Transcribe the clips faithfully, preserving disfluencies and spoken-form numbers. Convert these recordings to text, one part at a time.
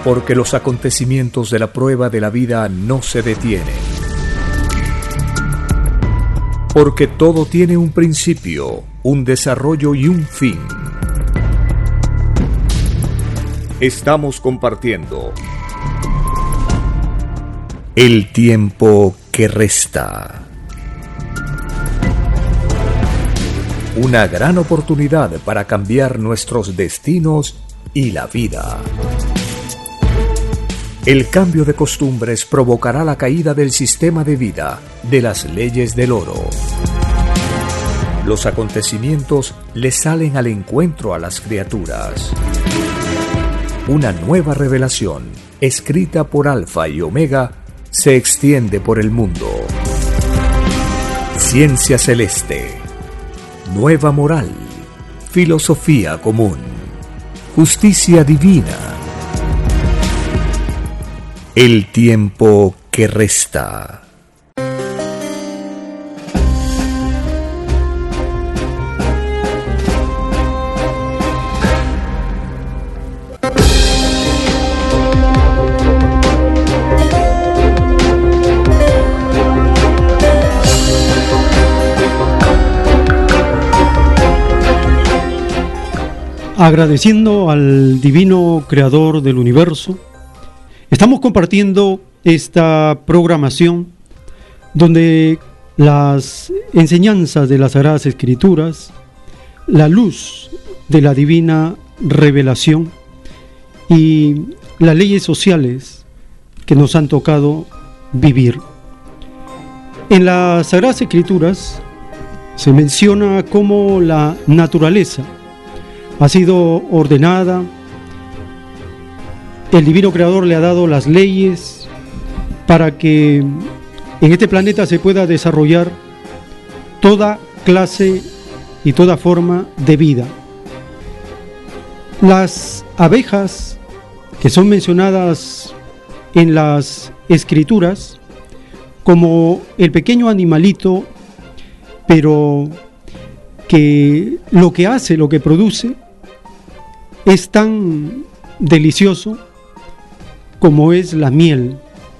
Porque los acontecimientos de la prueba de la vida no se detienen. Porque todo tiene un principio, un desarrollo y un fin. Estamos compartiendo el tiempo que resta. Una gran oportunidad para cambiar nuestros destinos y la vida. El cambio de costumbres provocará la caída del sistema de vida, de las leyes del oro. Los acontecimientos le salen al encuentro a las criaturas. Una nueva revelación, escrita por Alfa y Omega, se extiende por el mundo. Ciencia celeste, nueva moral, filosofía común, justicia divina. El tiempo que resta. Agradeciendo al divino creador del universo, estamos compartiendo esta programación donde las enseñanzas de las Sagradas Escrituras, la luz de la divina revelación y las leyes sociales que nos han tocado vivir. En las Sagradas Escrituras se menciona cómo la naturaleza ha sido ordenada, el divino creador le ha dado las leyes para que en este planeta se pueda desarrollar toda clase y toda forma de vida. Las abejas que son mencionadas en las escrituras como el pequeño animalito, pero que lo que hace, lo que produce, es tan delicioso como es la miel.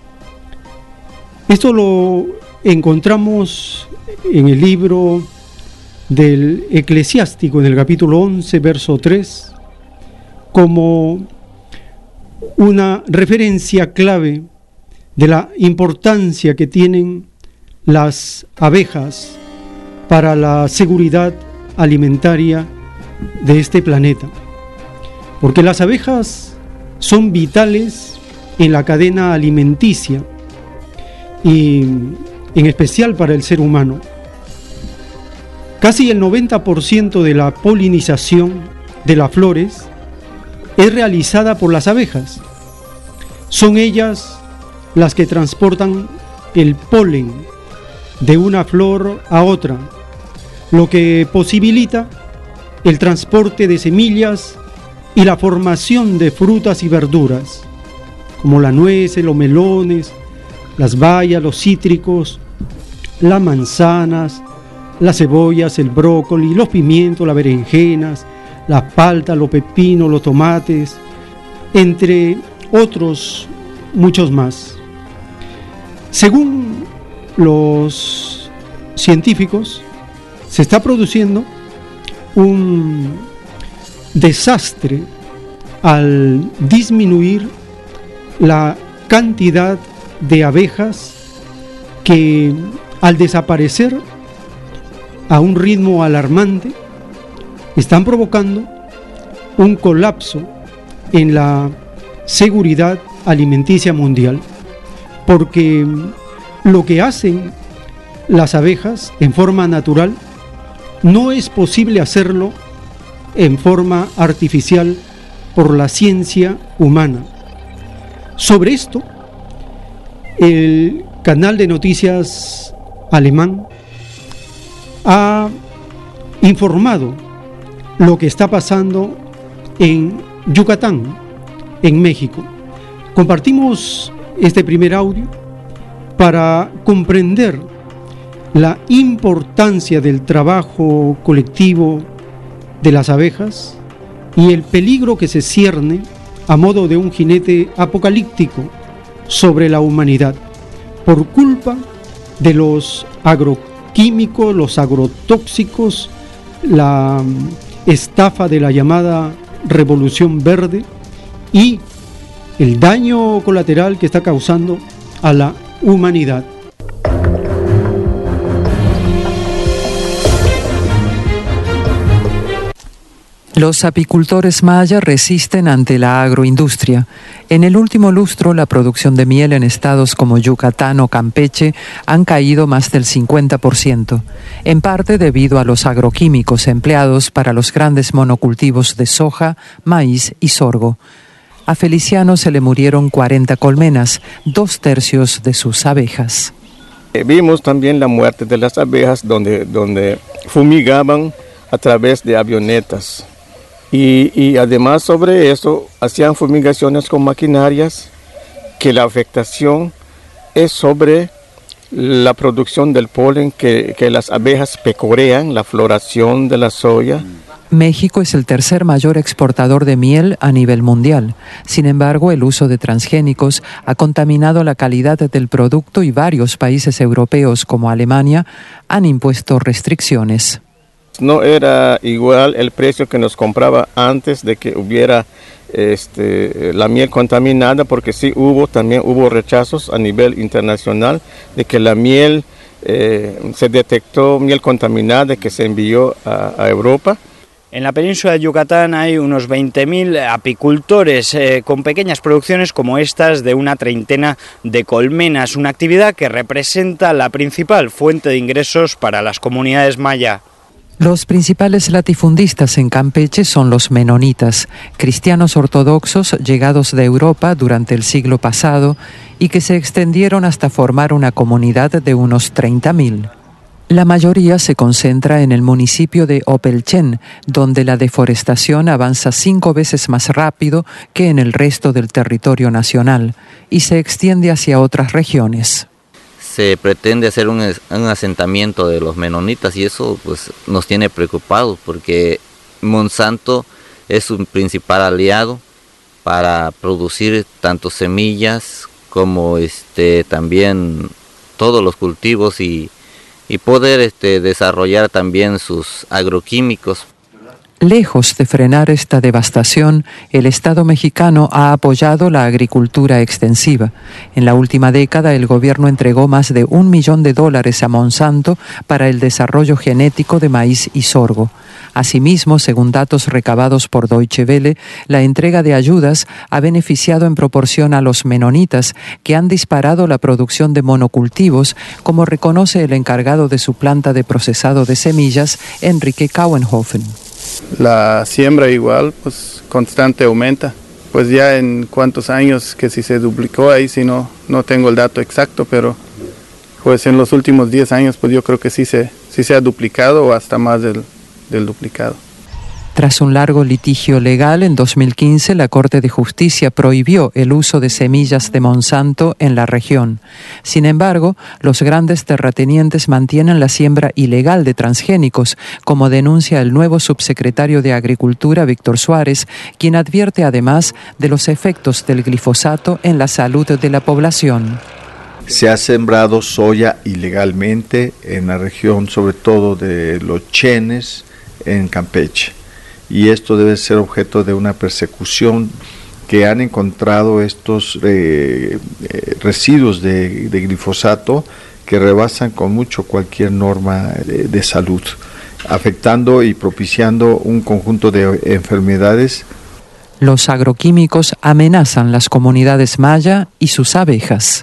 Esto lo encontramos en el libro del Eclesiástico, en el capítulo once, verso tres, como una referencia clave de la importancia que tienen las abejas para la seguridad alimentaria de este planeta. Porque las abejas son vitales en la cadena alimenticia y en especial para el ser humano. Casi el noventa por ciento de la polinización de las flores es realizada por las abejas. Son ellas las que transportan el polen de una flor a otra, lo que posibilita el transporte de semillas y la formación de frutas y verduras, como las nueces, los melones, las bayas, los cítricos, las manzanas, las cebollas, el brócoli, los pimientos, las berenjenas, las paltas, los pepinos, los tomates, entre otros muchos más. Según los científicos, se está produciendo un desastre al disminuir la cantidad de abejas que, al desaparecer a un ritmo alarmante, están provocando un colapso en la seguridad alimenticia mundial, porque lo que hacen las abejas en forma natural no es posible hacerlo en forma artificial por la ciencia humana. Sobre esto, el canal de noticias alemán ha informado lo que está pasando en Yucatán, en México. Compartimos este primer audio para comprender la importancia del trabajo colectivo de las abejas y el peligro que se cierne a modo de un jinete apocalíptico sobre la humanidad, por culpa de los agroquímicos, los agrotóxicos, la estafa de la llamada Revolución Verde y el daño colateral que está causando a la humanidad. Los apicultores maya resisten ante la agroindustria. En el último lustro, la producción de miel en estados como Yucatán o Campeche han caído más del cincuenta por ciento, en parte debido a los agroquímicos empleados para los grandes monocultivos de soja, maíz y sorgo. A Feliciano se le murieron cuarenta colmenas, dos tercios de sus abejas. Vimos también la muerte de las abejas donde, donde fumigaban a través de avionetas. Y, y además sobre eso hacían fumigaciones con maquinarias, que la afectación es sobre la producción del polen que, que las abejas pecorean, la floración de la soya. México es el tercer mayor exportador de miel a nivel mundial. Sin embargo, el uso de transgénicos ha contaminado la calidad del producto y varios países europeos como Alemania han impuesto restricciones. No era igual el precio que nos compraba antes de que hubiera este, la miel contaminada, porque sí hubo, también hubo rechazos a nivel internacional de que la miel, eh, se detectó miel contaminada que se envió a, a Europa. En la península de Yucatán hay unos veinte mil apicultores eh, con pequeñas producciones como estas de una treintena de colmenas, una actividad que representa la principal fuente de ingresos para las comunidades maya. Los principales latifundistas en Campeche son los menonitas, cristianos ortodoxos llegados de Europa durante el siglo pasado y que se extendieron hasta formar una comunidad de unos treinta mil. La mayoría se concentra en el municipio de Opelchen, donde la deforestación avanza cinco veces más rápido que en el resto del territorio nacional y se extiende hacia otras regiones. Se pretende hacer un, un asentamiento de los menonitas y eso pues nos tiene preocupados porque Monsanto es su principal aliado para producir tanto semillas como este también todos los cultivos y, y poder este, desarrollar también sus agroquímicos. Lejos de frenar esta devastación, el Estado mexicano ha apoyado la agricultura extensiva. En la última década, el gobierno entregó más de un millón de dólares a Monsanto para el desarrollo genético de maíz y sorgo. Asimismo, según datos recabados por Deutsche Welle, la entrega de ayudas ha beneficiado en proporción a los menonitas, que han disparado la producción de monocultivos, como reconoce el encargado de su planta de procesado de semillas, Enrique Kauenhofen. La siembra igual, pues constante aumenta. Pues ya en cuántos años que si se duplicó ahí, si no, no tengo el dato exacto, pero pues en los últimos diez años pues yo creo que sí se, sí se ha duplicado o hasta más del, del duplicado. Tras un largo litigio legal, en dos mil quince la Corte de Justicia prohibió el uso de semillas de Monsanto en la región. Sin embargo, los grandes terratenientes mantienen la siembra ilegal de transgénicos, como denuncia el nuevo subsecretario de Agricultura, Víctor Suárez, quien advierte además de los efectos del glifosato en la salud de la población. Se ha sembrado soya ilegalmente en la región, sobre todo de los Chenes, en Campeche. Y esto debe ser objeto de una persecución que han encontrado estos eh, eh, residuos de, de glifosato que rebasan con mucho cualquier norma de, de salud, afectando y propiciando un conjunto de enfermedades. Los agroquímicos amenazan las comunidades maya y sus abejas.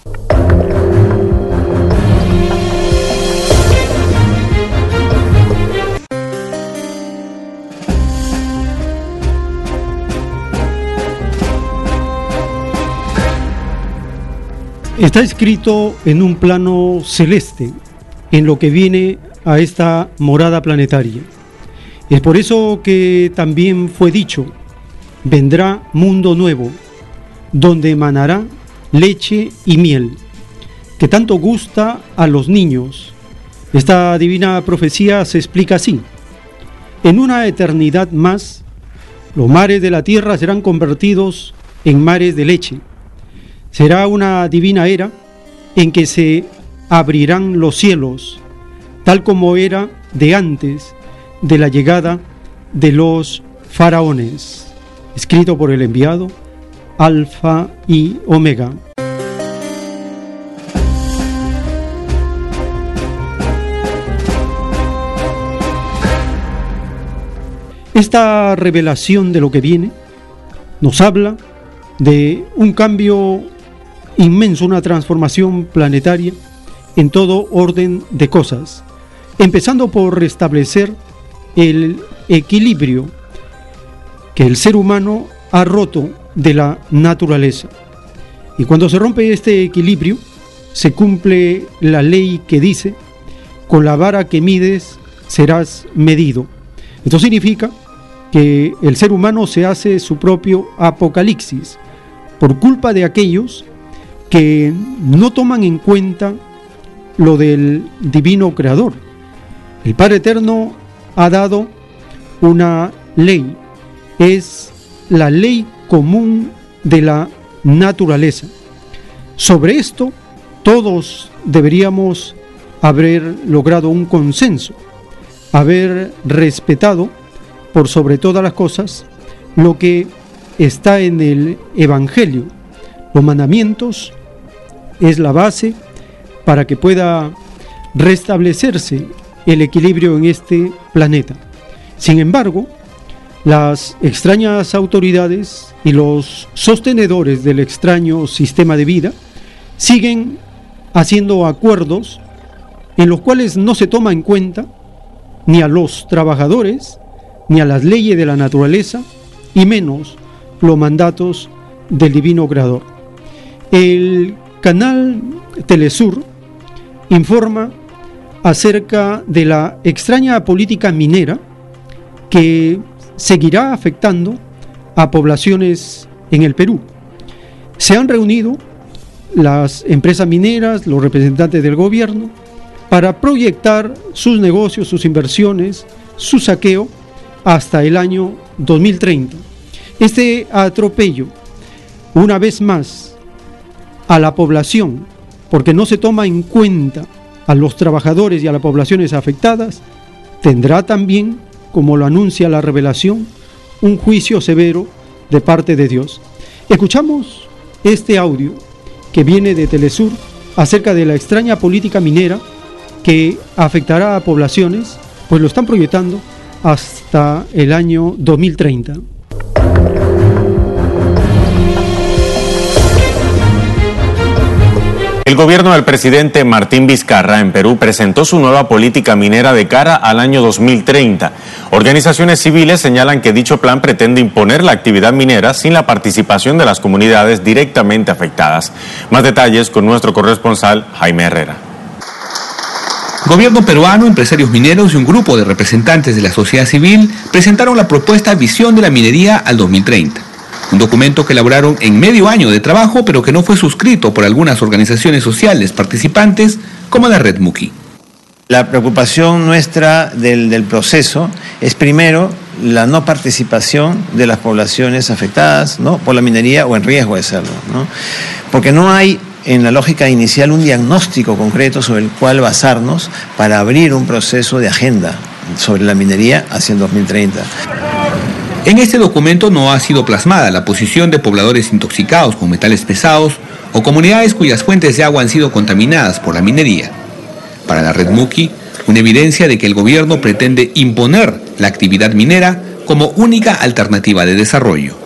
Está escrito en un plano celeste, en lo que viene a esta morada planetaria. Es por eso que también fue dicho, vendrá mundo nuevo, donde emanará leche y miel, que tanto gusta a los niños. Esta divina profecía se explica así: en una eternidad más, Los mares de la tierra serán convertidos en mares de leche. Será una divina era en que se abrirán los cielos, tal como era de antes de la llegada de los faraones. Escrito por el enviado Alfa y Omega. Esta revelación de lo que viene nos habla de un cambio inmenso, una transformación planetaria en todo orden de cosas, empezando por restablecer el equilibrio que el ser humano ha roto de la naturaleza. Y cuando se rompe este equilibrio, se cumple la ley que dice: con la vara que mides serás medido. Esto significa que el ser humano se hace su propio apocalipsis por culpa de aquellos que no toman en cuenta lo del divino creador. El Padre Eterno ha dado una ley, es la ley común de la naturaleza. Sobre esto todos deberíamos haber logrado un consenso, haber respetado por sobre todas las cosas lo que está en el Evangelio. Los mandamientos es la base para que pueda restablecerse el equilibrio en este planeta. Sin embargo, las extrañas autoridades y los sostenedores del extraño sistema de vida siguen haciendo acuerdos en los cuales no se toma en cuenta ni a los trabajadores, ni a las leyes de la naturaleza, y menos los mandatos del divino creador. El canal Telesur informa acerca de la extraña política minera que seguirá afectando a poblaciones en el Perú. Se han reunido las empresas mineras, los representantes del gobierno, para proyectar sus negocios, sus inversiones, su saqueo hasta el año dos mil treinta. Este atropello, una vez más, a la población, porque no se toma en cuenta a los trabajadores y a las poblaciones afectadas, tendrá también, como lo anuncia la revelación, un juicio severo de parte de Dios. Escuchamos este audio que viene de Telesur acerca de la extraña política minera que afectará a poblaciones, pues lo están proyectando hasta el año dos mil treinta. El gobierno del presidente Martín Vizcarra en Perú presentó su nueva política minera de cara al año dos mil treinta. Organizaciones civiles señalan que dicho plan pretende imponer la actividad minera sin la participación de las comunidades directamente afectadas. Más detalles con nuestro corresponsal Jaime Herrera. Gobierno peruano, empresarios mineros y un grupo de representantes de la sociedad civil presentaron la propuesta Visión de la Minería al dos mil treinta. Un documento que elaboraron en medio año de trabajo, pero que no fue suscrito por algunas organizaciones sociales participantes, como la Red Muki. La preocupación nuestra del, del proceso es primero la no participación de las poblaciones afectadas, ¿no?, por la minería o en riesgo de serlo, ¿no? Porque no hay en la lógica inicial un diagnóstico concreto sobre el cual basarnos para abrir un proceso de agenda sobre la minería hacia el dos mil treinta. En este documento no ha sido plasmada la posición de pobladores intoxicados con metales pesados o comunidades cuyas fuentes de agua han sido contaminadas por la minería. Para la Red Muki, una evidencia de que el gobierno pretende imponer la actividad minera como única alternativa de desarrollo.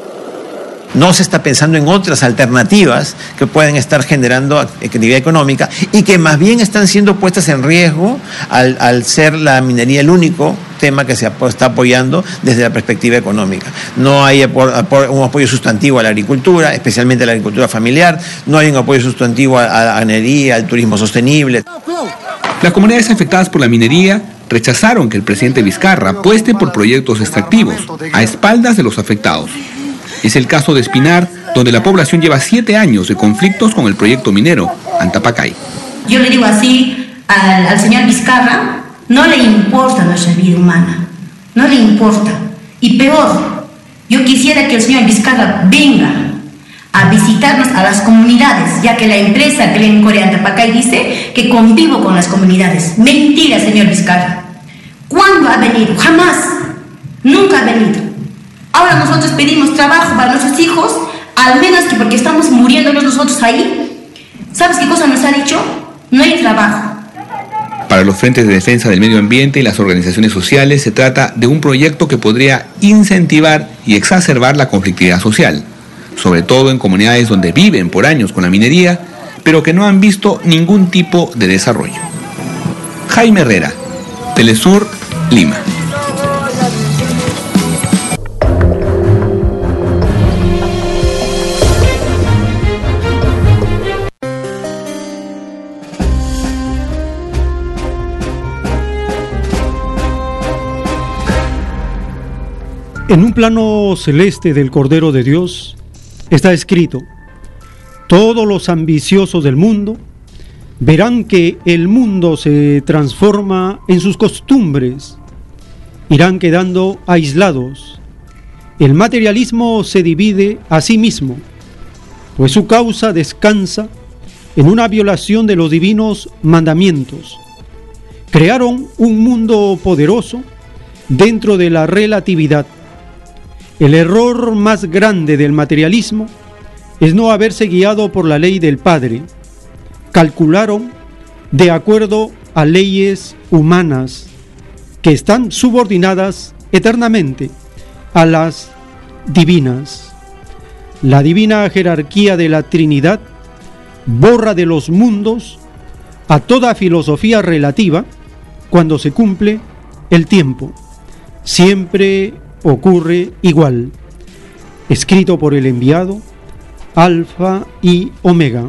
No se está pensando en otras alternativas que pueden estar generando actividad económica y que más bien están siendo puestas en riesgo al, al ser la minería el único tema que se está apoyando desde la perspectiva económica. No hay apor, apor, un apoyo sustantivo a la agricultura, especialmente a la agricultura familiar, no hay un apoyo sustantivo a, a la ganadería, al turismo sostenible. Las comunidades afectadas por la minería rechazaron que el presidente Vizcarra apueste por proyectos extractivos a espaldas de los afectados. Es el caso de Espinar, donde la población lleva siete años de conflictos con el proyecto minero Antapacay. Yo le digo así al, al señor Vizcarra, no le importa nuestra vida humana, no le importa. Y peor, Yo quisiera que el señor Vizcarra venga a visitarnos a las comunidades, ya que la empresa Glencore Antapacay dice que convivo con las comunidades. Mentira, señor Vizcarra. ¿Cuándo ha venido? Jamás. Nunca ha venido. Ahora nosotros pedimos trabajo para nuestros hijos, al menos que porque estamos muriéndonos nosotros ahí. ¿Sabes qué cosa nos ha dicho? No hay trabajo. Para los frentes de defensa del medio ambiente y las organizaciones sociales se trata de un proyecto que podría incentivar y exacerbar la conflictividad social, sobre todo en comunidades donde viven por años con la minería, pero que no han visto ningún tipo de desarrollo. Jaime Herrera, Telesur, Lima. En un plano celeste del Cordero de Dios está escrito: todos los ambiciosos del mundo verán que el mundo se transforma en sus costumbres, irán quedando aislados. El materialismo se divide a sí mismo, pues su causa descansa en una violación de los divinos mandamientos. Crearon un mundo poderoso dentro de la relatividad. El error más grande del materialismo es no haberse guiado por la ley del Padre. Calcularon de acuerdo a leyes humanas que están subordinadas eternamente a las divinas. La divina jerarquía de la Trinidad borra de los mundos a toda filosofía relativa cuando se cumple el tiempo. Siempre ocurre igual. Escrito por el enviado, Alfa y Omega.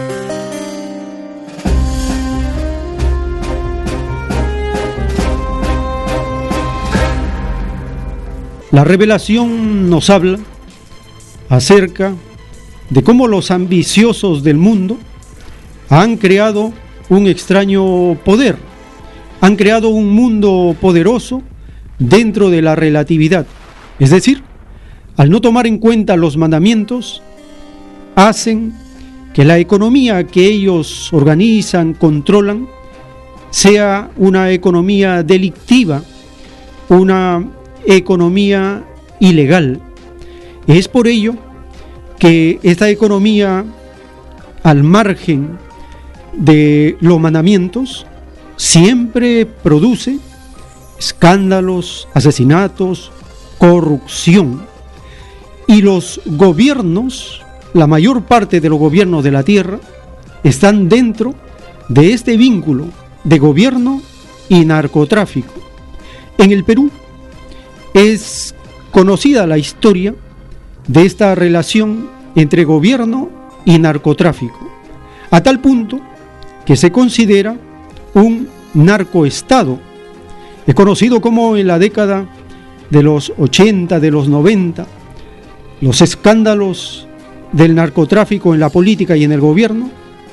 La revelación nos habla acerca de cómo los ambiciosos del mundo han creado un extraño poder, han creado un mundo poderoso dentro de la relatividad, es decir, al no tomar en cuenta los mandamientos, hacen que la economía que ellos organizan, controlan, sea una economía delictiva, una economía ilegal. Es por ello que esta economía, al margen de los mandamientos, siempre produce escándalos, asesinatos, corrupción. Y los gobiernos, la mayor parte de los gobiernos de la tierra, están dentro de este vínculo de gobierno y narcotráfico. En el Perú es conocida la historia de esta relación entre gobierno y narcotráfico, a tal punto que se considera un narcoestado. Es conocido como en la década de los ochenta, de los noventa, los escándalos del narcotráfico en la política y en el gobierno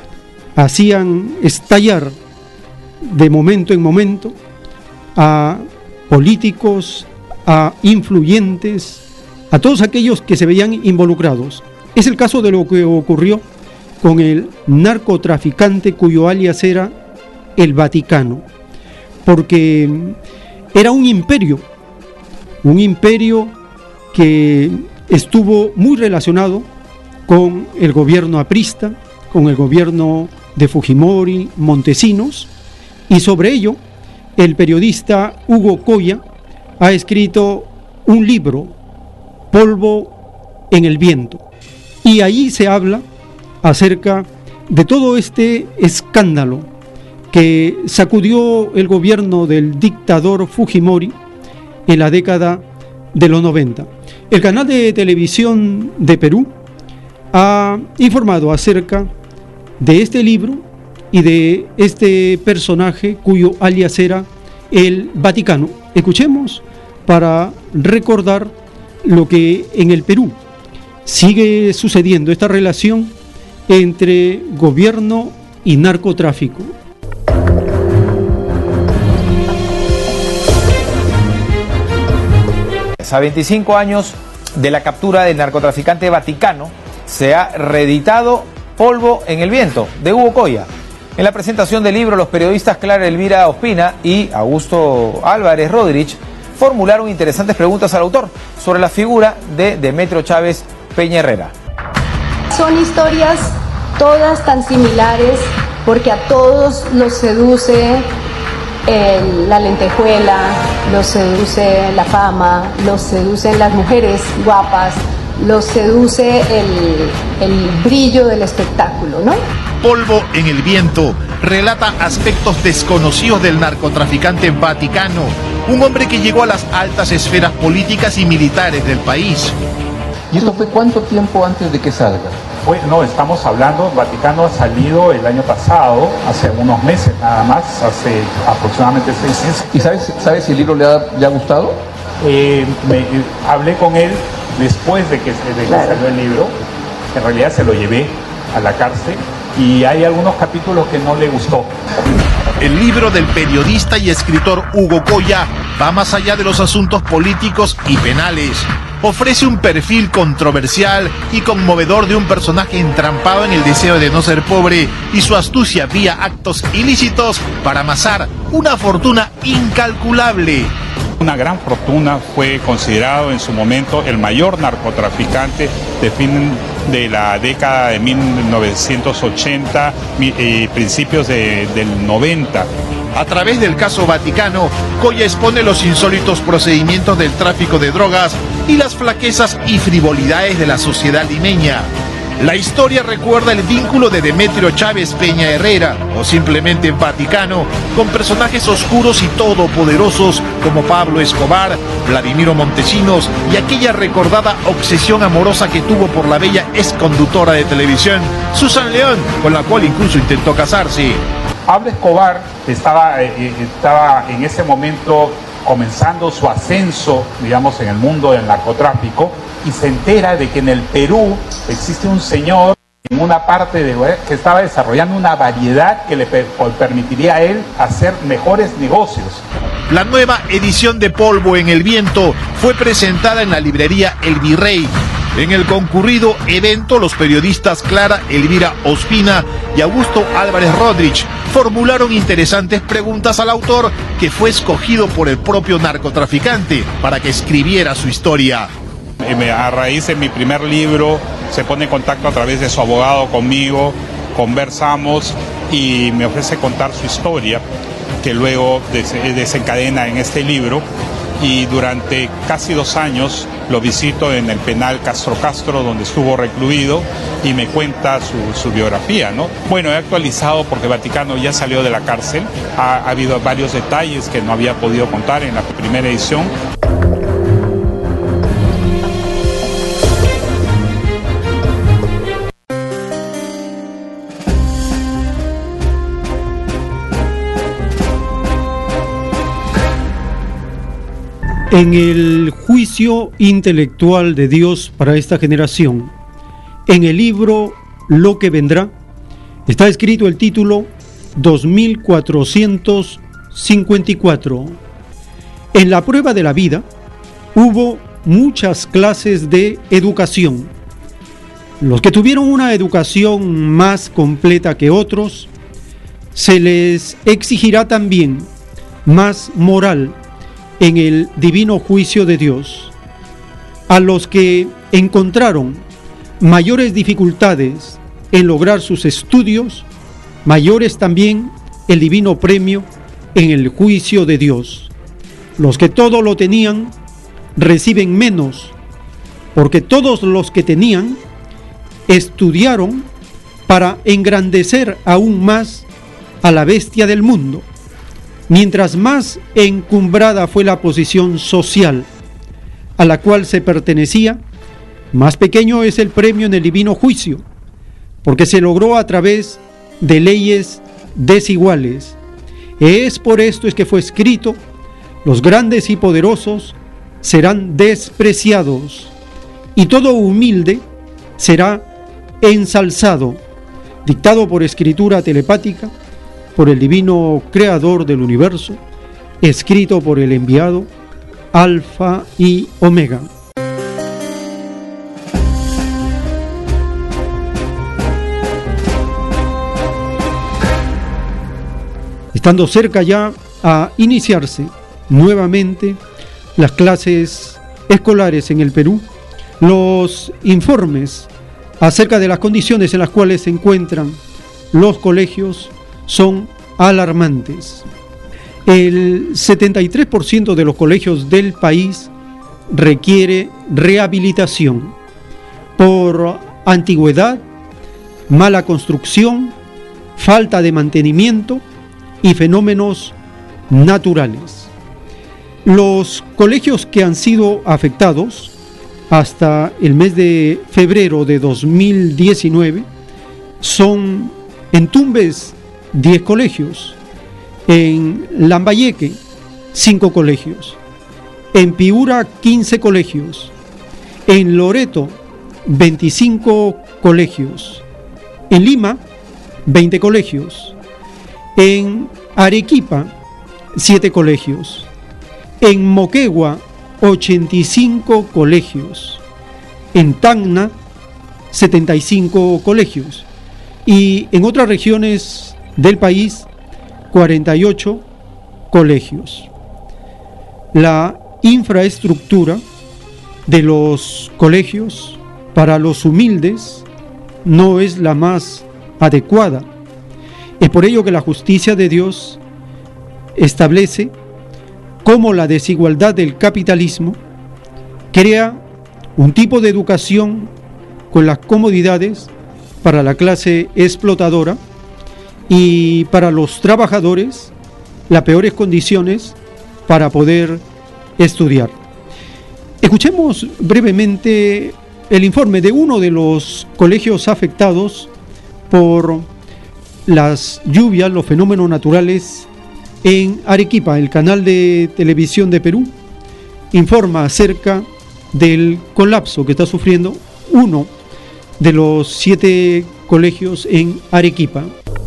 hacían estallar de momento en momento a políticos, a influyentes, a todos aquellos que se veían involucrados. Es el caso de lo que ocurrió con el narcotraficante cuyo alias era el Vaticano, porque era un imperio, un imperio que estuvo muy relacionado con el gobierno aprista, con el gobierno de Fujimori, Montesinos, y sobre ello el periodista Hugo Coya ha escrito un libro, Polvo en el viento, y ahí se habla acerca de todo este escándalo que sacudió el gobierno del dictador Fujimori en la década de los noventa. El canal de televisión de Perú ha informado acerca de este libro y de este personaje cuyo alias era el Vaticano. Escuchemos para recordar lo que en el Perú sigue sucediendo, esta relación entre gobierno y narcotráfico. A veinticinco años de la captura del narcotraficante Vaticano, se ha reeditado Polvo en el viento, de Hugo Coya. En la presentación del libro, los periodistas Clara Elvira Ospina y Augusto Álvarez Rodríguez formularon interesantes preguntas al autor sobre la figura de Demetrio Chávez Peña Herrera. Son historias todas tan similares porque a todos los seduce el, la lentejuela, los seduce la fama, los seducen las mujeres guapas, los seduce el, el brillo del espectáculo, ¿no? Polvo en el viento relata aspectos desconocidos del narcotraficante Vaticano, un hombre que llegó a las altas esferas políticas y militares del país. ¿Y esto fue cuánto tiempo antes de que salga? Pues no, estamos hablando, Vaticano ha salido el año pasado, hace unos meses nada más, hace aproximadamente seis meses. ¿Y sabes, sabes si el libro le ha, le ha gustado? Eh, me, eh, hablé con él después de que, de que claro. salió el libro, en realidad se lo llevé a la cárcel y hay algunos capítulos que no le gustó. El libro del periodista y escritor Hugo Coya va más allá de los asuntos políticos y penales. Ofrece un perfil controversial y conmovedor de un personaje entrampado en el deseo de no ser pobre y su astucia vía actos ilícitos para amasar una fortuna incalculable. Una gran fortuna, fue considerado en su momento el mayor narcotraficante de fin de la década de mil novecientos ochenta y principios de, del noventa. A través del caso Vaticano, Coya expone los insólitos procedimientos del tráfico de drogas y las flaquezas y frivolidades de la sociedad limeña. La historia recuerda el vínculo de Demetrio Chávez Peña Herrera, o simplemente Vaticano, con personajes oscuros y todopoderosos como Pablo Escobar, Vladimiro Montesinos y aquella recordada obsesión amorosa que tuvo por la bella exconductora de televisión, Susan León, con la cual incluso intentó casarse. Pablo Escobar estaba, eh, estaba en ese momento comenzando su ascenso, digamos, en el mundo del narcotráfico, y se entera de que en el Perú existe un señor en una parte de que estaba desarrollando una variedad que le permitiría a él hacer mejores negocios. La nueva edición de Polvo en el viento fue presentada en la librería El Virrey. En el concurrido evento, los periodistas Clara Elvira Ospina y Augusto Álvarez Rodríguez formularon interesantes preguntas al autor, que fue escogido por el propio narcotraficante para que escribiera su historia. A raíz de mi primer libro, se pone en contacto a través de su abogado conmigo, conversamos y me ofrece contar su historia, que luego desencadena en este libro. Y durante casi dos años lo visito en el penal Castro Castro, donde estuvo recluido, y me cuenta su, su biografía, ¿no? Bueno, he actualizado porque Vaticano ya salió de la cárcel, ha, ha habido varios detalles que no había podido contar en la primera edición. En el juicio intelectual de Dios para esta generación, en el libro Lo que vendrá, está escrito el título dos mil cuatrocientos cincuenta y cuatro. En la prueba de la vida hubo muchas clases de educación. Los que tuvieron una educación más completa que otros, se les exigirá también más moral en el divino juicio de Dios. A los que encontraron mayores dificultades en lograr sus estudios, mayores también el divino premio en el juicio de Dios. Los que todo lo tenían, reciben menos, porque todos los que tenían, estudiaron para engrandecer aún más a la bestia del mundo. Mientras más encumbrada fue la posición social a la cual se pertenecía, más pequeño es el premio en el divino juicio, porque se logró a través de leyes desiguales. Es por esto es que fue escrito: los grandes y poderosos serán despreciados, y todo humilde será ensalzado, dictado por escritura telepática, por el divino creador del universo, escrito por el enviado Alfa y Omega. estando cerca ya a iniciarse nuevamente las clases escolares en el Perú, los informes acerca de las condiciones en las cuales se encuentran los colegios son alarmantes. El setenta y tres por ciento de los colegios del país requiere rehabilitación por antigüedad, mala construcción, falta de mantenimiento y fenómenos naturales. Los colegios que han sido afectados hasta el mes de febrero de dos mil diecinueve son en Tumbes diez colegios, en Lambayeque cinco colegios, en Piura quince colegios, en Loreto veinticinco colegios, en Lima veinte colegios, en Arequipa siete colegios, en Moquegua ochenta y cinco colegios, en Tacna setenta y cinco colegios y en otras regiones del país cuarenta y ocho colegios. La infraestructura de los colegios para los humildes no es la más adecuada. Es por ello que la justicia de Dios establece cómo la desigualdad del capitalismo crea un tipo de educación con las comodidades para la clase explotadora y para los trabajadores las peores condiciones para poder estudiar. Escuchemos brevemente el informe de uno de los colegios afectados por las lluvias, los fenómenos naturales en Arequipa. El canal de televisión de Perú informa acerca del colapso que está sufriendo uno de los siete colegios en Arequipa.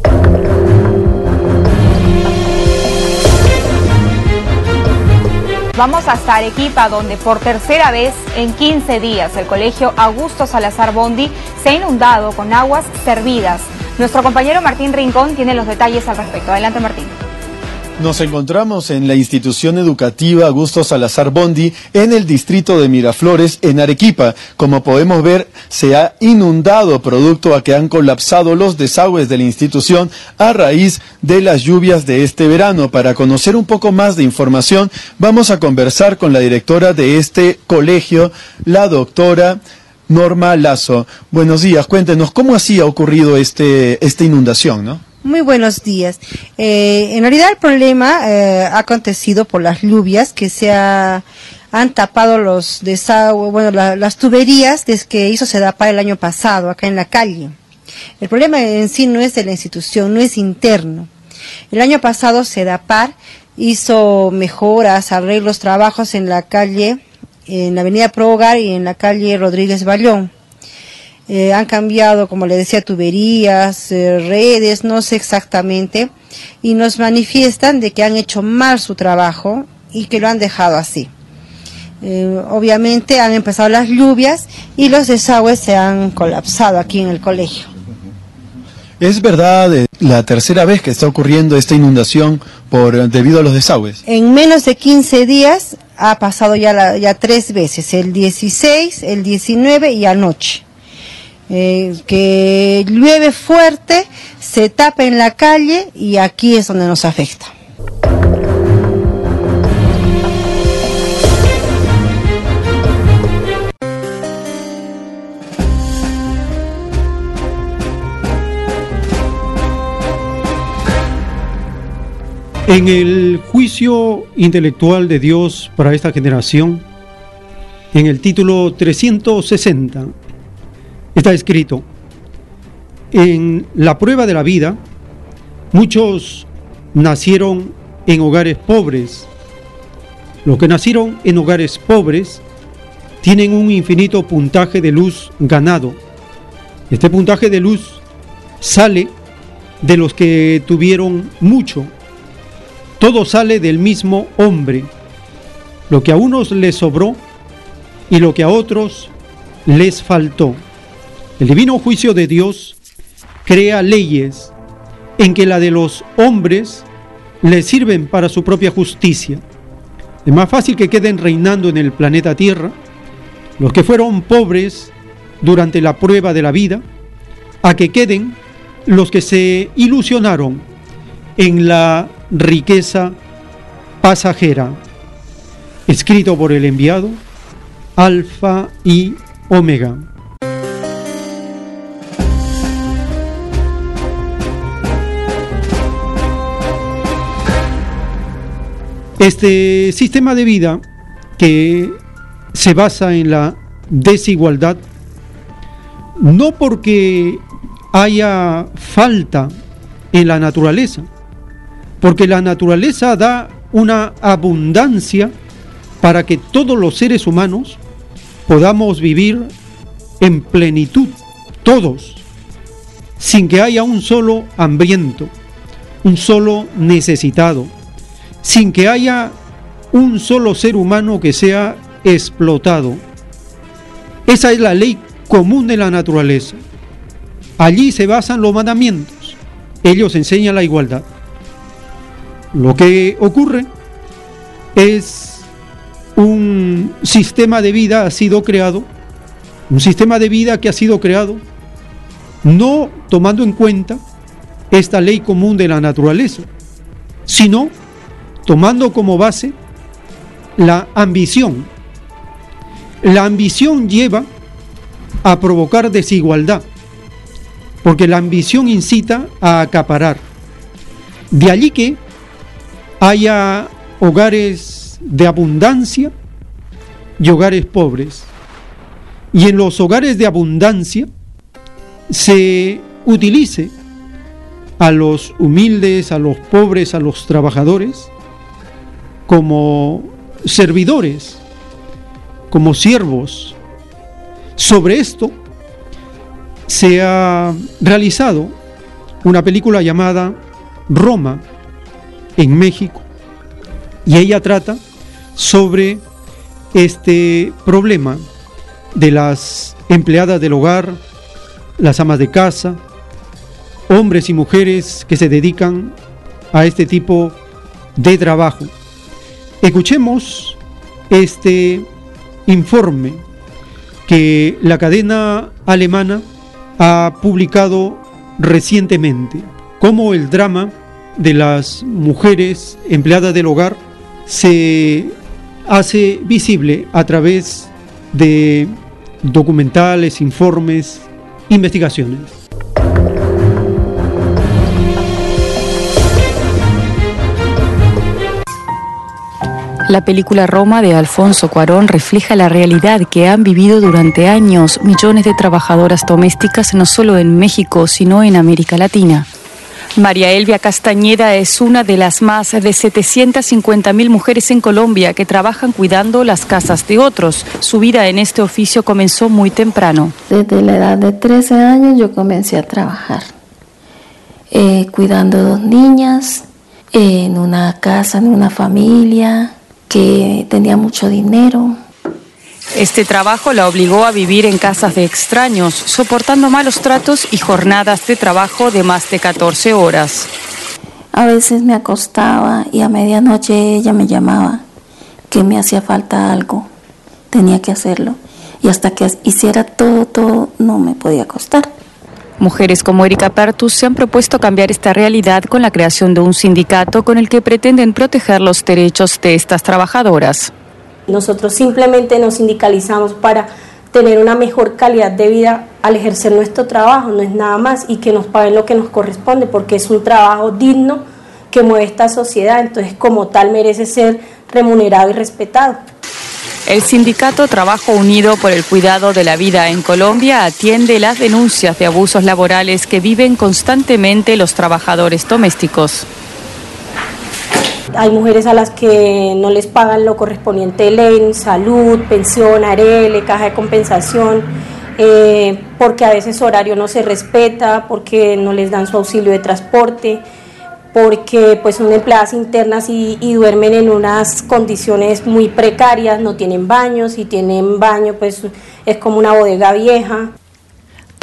Vamos hasta Arequipa, donde por tercera vez en quince días el colegio Augusto Salazar Bondy se ha inundado con aguas servidas. Nuestro compañero Martín Rincón tiene los detalles al respecto. Adelante, Martín. Nos encontramos en la institución educativa Augusto Salazar Bondy en el distrito de Miraflores, en Arequipa. Como podemos ver, se ha inundado producto a que han colapsado los desagües de la institución a raíz de las lluvias de este verano. Para conocer un poco más de información, vamos a conversar con la directora de este colegio, la doctora Norma Lazo. Buenos días, cuéntenos, ¿cómo así ha ocurrido este, esta inundación, no? Muy buenos días. Eh, en realidad el problema eh, ha acontecido por las lluvias que se ha, han tapado los desagües, bueno, la, las tuberías desde que hizo SEDAPAR el año pasado acá en la calle. El problema en sí no es de la institución, no es interno. El año pasado SEDAPAR hizo mejoras, arreglos, trabajos en la calle, en la avenida Pro Hogar y en la calle Rodríguez Ballón. Eh, han cambiado, como le decía, tuberías, eh, redes, no sé exactamente, y nos manifiestan de que han hecho mal su trabajo y que lo han dejado así. Eh, obviamente han empezado las lluvias y los desagües se han colapsado aquí en el colegio. ¿Es verdad eh, la tercera vez que está ocurriendo esta inundación por debido a los desagües? En menos de quince días ha pasado ya, la, ya tres veces, el dieciséis, el diecinueve y anoche. Eh, que llueve fuerte, se tapa en la calle y aquí es donde nos afecta. En el juicio intelectual de Dios para esta generación, en el título trescientos sesenta, está escrito: en la prueba de la vida, muchos nacieron en hogares pobres. Los que nacieron en hogares pobres tienen un infinito puntaje de luz ganado. Este puntaje de luz sale de los que tuvieron mucho. Todo sale del mismo hombre. Lo que a unos les sobró y lo que a otros les faltó. El divino juicio de Dios crea leyes en que la de los hombres les sirven para su propia justicia. Es más fácil que queden reinando en el planeta Tierra los que fueron pobres durante la prueba de la vida, a que queden los que se ilusionaron en la riqueza pasajera. Escrito por el enviado Alfa y Omega. Este sistema de vida que se basa en la desigualdad, no porque haya falta en la naturaleza, porque la naturaleza da una abundancia para que todos los seres humanos podamos vivir en plenitud, todos, sin que haya un solo hambriento, un solo necesitado, sin que haya un solo ser humano que sea explotado. Esa es la ley común de la naturaleza. Allí se basan los mandamientos. Ellos enseñan la igualdad. Lo que ocurre es un sistema de vida ha sido creado, un sistema de vida que ha sido creado no tomando en cuenta esta ley común de la naturaleza, sino tomando como base la ambición. La ambición lleva a provocar desigualdad, porque la ambición incita a acaparar. De allí que haya hogares de abundancia y hogares pobres. Y en los hogares de abundancia se utilice a los humildes, a los pobres, a los trabajadores como servidores, como siervos. Sobre esto se ha realizado una película llamada Roma en México, y ella trata sobre este problema de las empleadas del hogar, las amas de casa, hombres y mujeres que se dedican a este tipo de trabajo. Escuchemos este informe que la cadena alemana ha publicado recientemente, cómo el drama de las mujeres empleadas del hogar se hace visible a través de documentales, informes, investigaciones. La película Roma de Alfonso Cuarón refleja la realidad que han vivido durante años millones de trabajadoras domésticas, no solo en México, sino en América Latina. María Elvia Castañeda es una de las más de setecientas cincuenta mil mujeres en Colombia que trabajan cuidando las casas de otros. Su vida en este oficio comenzó muy temprano. Desde la edad de trece años yo comencé a trabajar, eh, cuidando dos niñas, eh, en una casa, en una familia que tenía mucho dinero. Este trabajo la obligó a vivir en casas de extraños, soportando malos tratos y jornadas de trabajo de más de catorce horas. A veces me acostaba y a medianoche ella me llamaba, que me hacía falta algo, tenía que hacerlo. Y hasta que hiciera todo, todo, no me podía acostar. Mujeres como Erika Pertus se han propuesto cambiar esta realidad con la creación de un sindicato con el que pretenden proteger los derechos de estas trabajadoras. Nosotros simplemente nos sindicalizamos para tener una mejor calidad de vida al ejercer nuestro trabajo, no es nada más, y que nos paguen lo que nos corresponde, porque es un trabajo digno que mueve esta sociedad, entonces como tal merece ser remunerado y respetado. El sindicato Trabajo Unido por el Cuidado de la Vida en Colombia atiende las denuncias de abusos laborales que viven constantemente los trabajadores domésticos. Hay mujeres a las que no les pagan lo correspondiente L E N, salud, pensión, Arele, caja de compensación, eh, porque a veces su horario no se respeta, porque no les dan su auxilio de transporte, porque pues son empleadas internas y, y duermen en unas condiciones muy precarias, no tienen baños, si tienen baño pues es como una bodega vieja.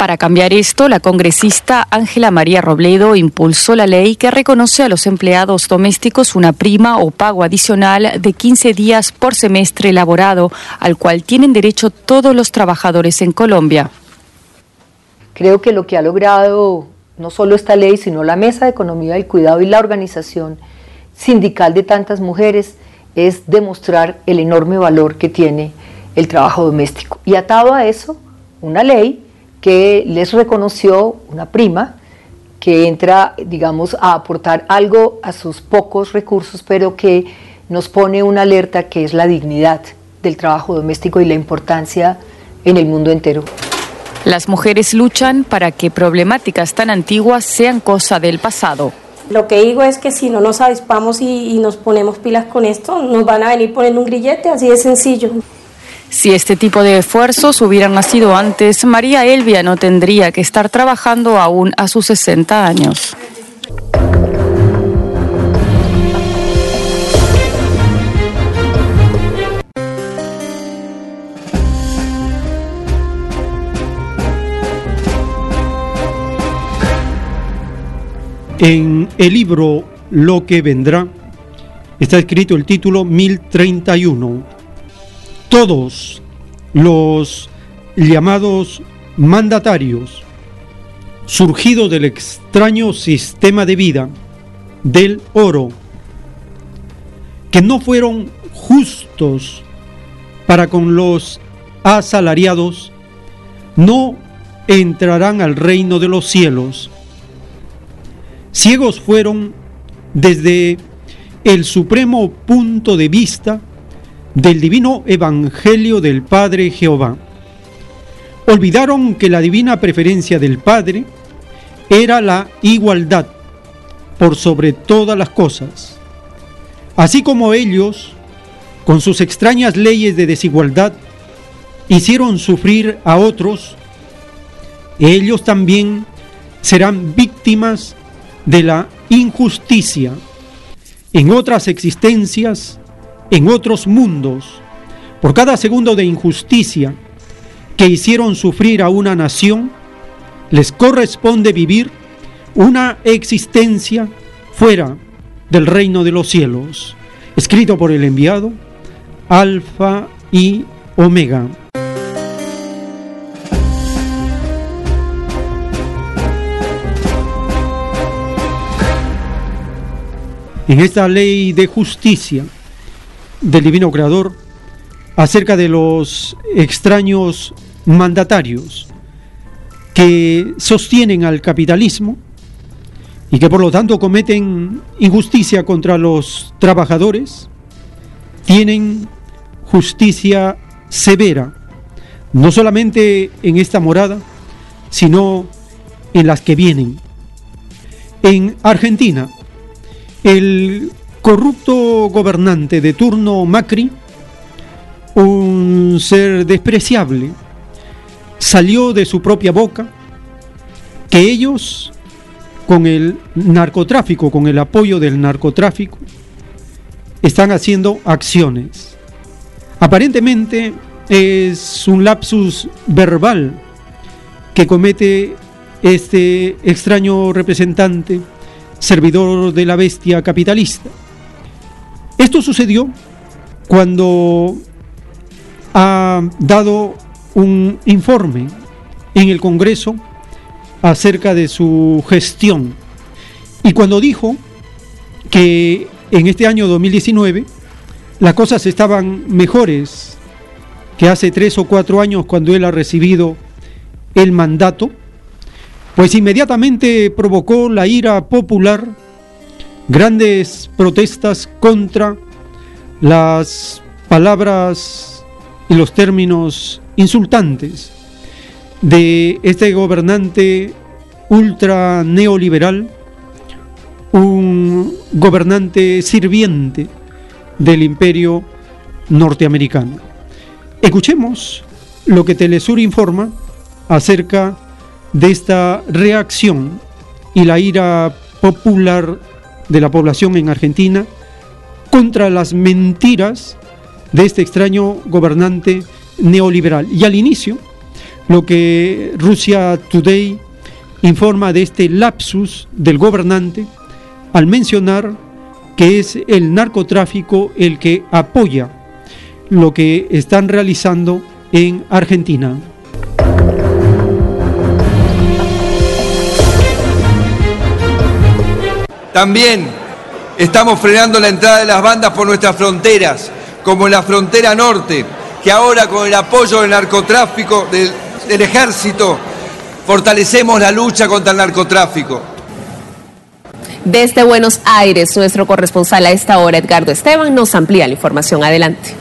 Para cambiar esto, la congresista Ángela María Robledo impulsó la ley que reconoce a los empleados domésticos una prima o pago adicional de quince días por semestre laborado, al cual tienen derecho todos los trabajadores en Colombia. Creo que lo que ha logrado no solo esta ley, sino la Mesa de Economía del Cuidado y la organización sindical de tantas mujeres es demostrar el enorme valor que tiene el trabajo doméstico. Y atado a eso, una ley que les reconoció una prima que entra, digamos, a aportar algo a sus pocos recursos, pero que nos pone una alerta que es la dignidad del trabajo doméstico y la importancia en el mundo entero. Las mujeres luchan para que problemáticas tan antiguas sean cosa del pasado. Lo que digo es que si no nos avispamos y, y nos ponemos pilas con esto, nos van a venir poniendo un grillete, así de sencillo. Si este tipo de esfuerzos hubieran nacido antes, María Elvia no tendría que estar trabajando aún a sus sesenta años. En el libro Lo que vendrá está escrito el título mil treinta y uno. Todos los llamados mandatarios surgidos del extraño sistema de vida del oro, que no fueron justos para con los asalariados, no entrarán al reino de los cielos. Ciegos fueron desde el supremo punto de vista del divino evangelio del Padre Jehová. Olvidaron que la divina preferencia del Padre era la igualdad por sobre todas las cosas. Así como ellos, con sus extrañas leyes de desigualdad, hicieron sufrir a otros, ellos también serán víctimas de la injusticia en otras existencias, en otros mundos. Por cada segundo de injusticia que hicieron sufrir a una nación, les corresponde vivir una existencia fuera del reino de los cielos. Escrito por el enviado, Alfa y Omega. En esta ley de justicia del Divino Creador, acerca de los extraños mandatarios que sostienen al capitalismo y que por lo tanto cometen injusticia contra los trabajadores, tienen justicia severa, no solamente en esta morada, sino en las que vienen. En Argentina, el corrupto gobernante de turno Macri, un ser despreciable, salió de su propia boca que ellos, con el narcotráfico, con el apoyo del narcotráfico, están haciendo acciones. Aparentemente es un lapsus verbal que comete este extraño representante, servidor de la bestia capitalista. Esto sucedió cuando ha dado un informe en el Congreso acerca de su gestión y cuando dijo que en este año dos mil diecinueve las cosas estaban mejores que hace tres o cuatro años cuando él ha recibido el mandato, pues inmediatamente provocó la ira popular, grandes protestas contra las palabras y los términos insultantes de este gobernante ultra neoliberal, un gobernante sirviente del imperio norteamericano. Escuchemos lo que Telesur informa acerca de esta reacción y la ira popular de la población en Argentina contra las mentiras de este extraño gobernante neoliberal. Y al inicio lo que Russia Today informa de este lapsus del gobernante al mencionar que es el narcotráfico el que apoya lo que están realizando en Argentina. También estamos frenando la entrada de las bandas por nuestras fronteras, como en la frontera norte, que ahora con el apoyo del narcotráfico, del, del ejército, fortalecemos la lucha contra el narcotráfico. Desde Buenos Aires, nuestro corresponsal a esta hora, Edgardo Esteban, nos amplía la información. Adelante.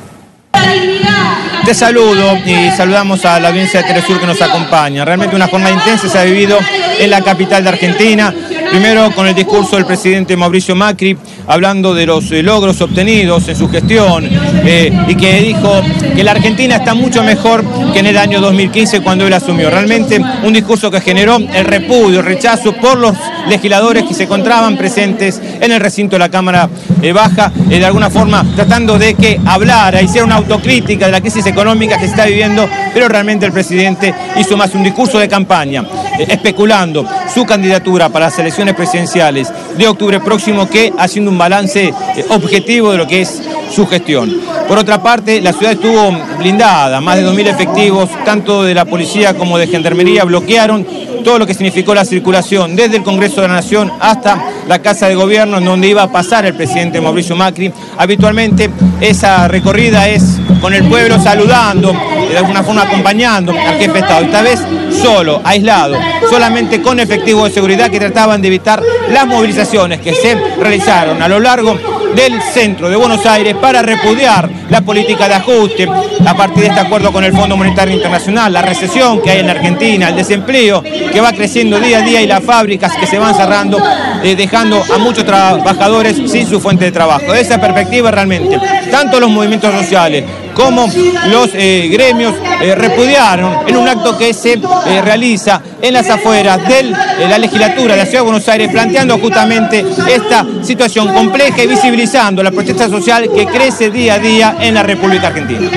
Te saludo y saludamos a la audiencia de Telesur que nos acompaña. Realmente una jornada intensa se ha vivido en la capital de Argentina. Primero con el discurso del presidente Mauricio Macri, hablando de los eh, logros obtenidos en su gestión eh, y que dijo que la Argentina está mucho mejor que en el año dos mil quince cuando él asumió. Realmente un discurso que generó el repudio, el rechazo por los legisladores que se encontraban presentes en el recinto de la Cámara eh, Baja, eh, de alguna forma tratando de que hablara, hiciera una autocrítica de la crisis económica que se está viviendo, pero realmente el presidente hizo más un discurso de campaña, eh, especulando su candidatura para las elecciones presidenciales de octubre próximo, que haciendo un balance eh, objetivo de lo que es su gestión. Por otra parte, la ciudad estuvo blindada, más de dos mil efectivos, tanto de la policía como de gendarmería, bloquearon todo lo que significó la circulación desde el Congreso de la Nación hasta la Casa de Gobierno, en donde iba a pasar el presidente Mauricio Macri. Habitualmente esa recorrida es con el pueblo saludando, de alguna forma acompañando al jefe de Estado. Esta vez solo, aislado, solamente con efectivos de seguridad que trataban de evitar las movilizaciones que se realizaron a lo largo del centro de Buenos Aires para repudiar la política de ajuste a partir de este acuerdo con el Fondo Monetario Internacional, la recesión que hay en la Argentina, el desempleo que va creciendo día a día y las fábricas que se van cerrando, eh, dejando a muchos trabajadores sin su fuente de trabajo. De esa perspectiva, realmente, tanto los movimientos sociales como los eh, gremios eh, repudiaron en un acto que se eh, realiza en las afueras de eh, la legislatura de la Ciudad de Buenos Aires, planteando justamente esta situación compleja y visibilizando la protesta social que crece día a día en la República Argentina.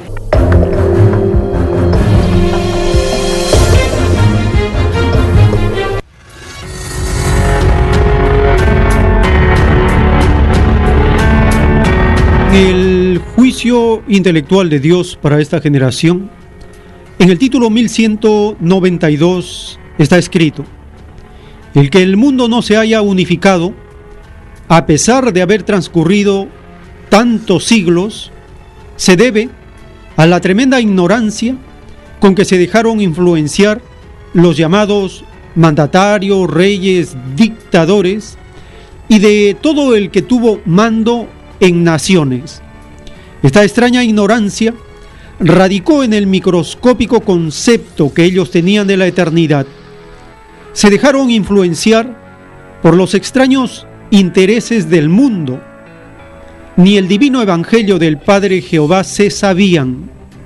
El juicio intelectual de Dios para esta generación, en el título mil ciento noventa y dos está escrito: el que el mundo no se haya unificado, a pesar de haber transcurrido tantos siglos, se debe a la tremenda ignorancia con que se dejaron influenciar los llamados mandatarios, reyes, dictadores y de todo el que tuvo mando en naciones. Esta extraña ignorancia radicó en el microscópico concepto que ellos tenían de la eternidad. Se dejaron influenciar por los extraños intereses del mundo. Ni el divino evangelio del Padre Jehová se sabían.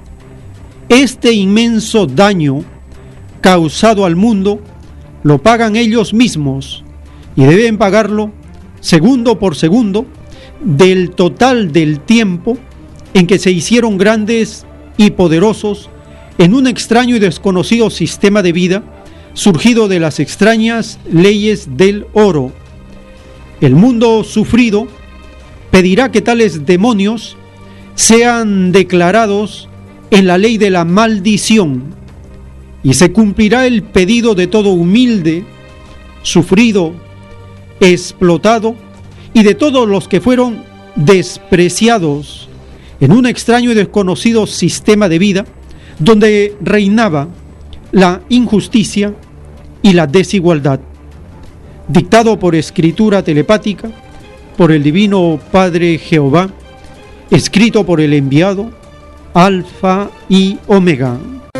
Este inmenso daño causado al mundo lo pagan ellos mismos y deben pagarlo segundo por segundo del total del tiempo en que se hicieron grandes y poderosos en un extraño y desconocido sistema de vida surgido de las extrañas leyes del oro. El mundo sufrido pedirá que tales demonios sean declarados en la ley de la maldición, y se cumplirá el pedido de todo humilde, sufrido, explotado, y de todos los que fueron despreciados en un extraño y desconocido sistema de vida donde reinaba la injusticia y la desigualdad, dictado por escritura telepática por el divino Padre Jehová, escrito por el enviado Alfa y Omega.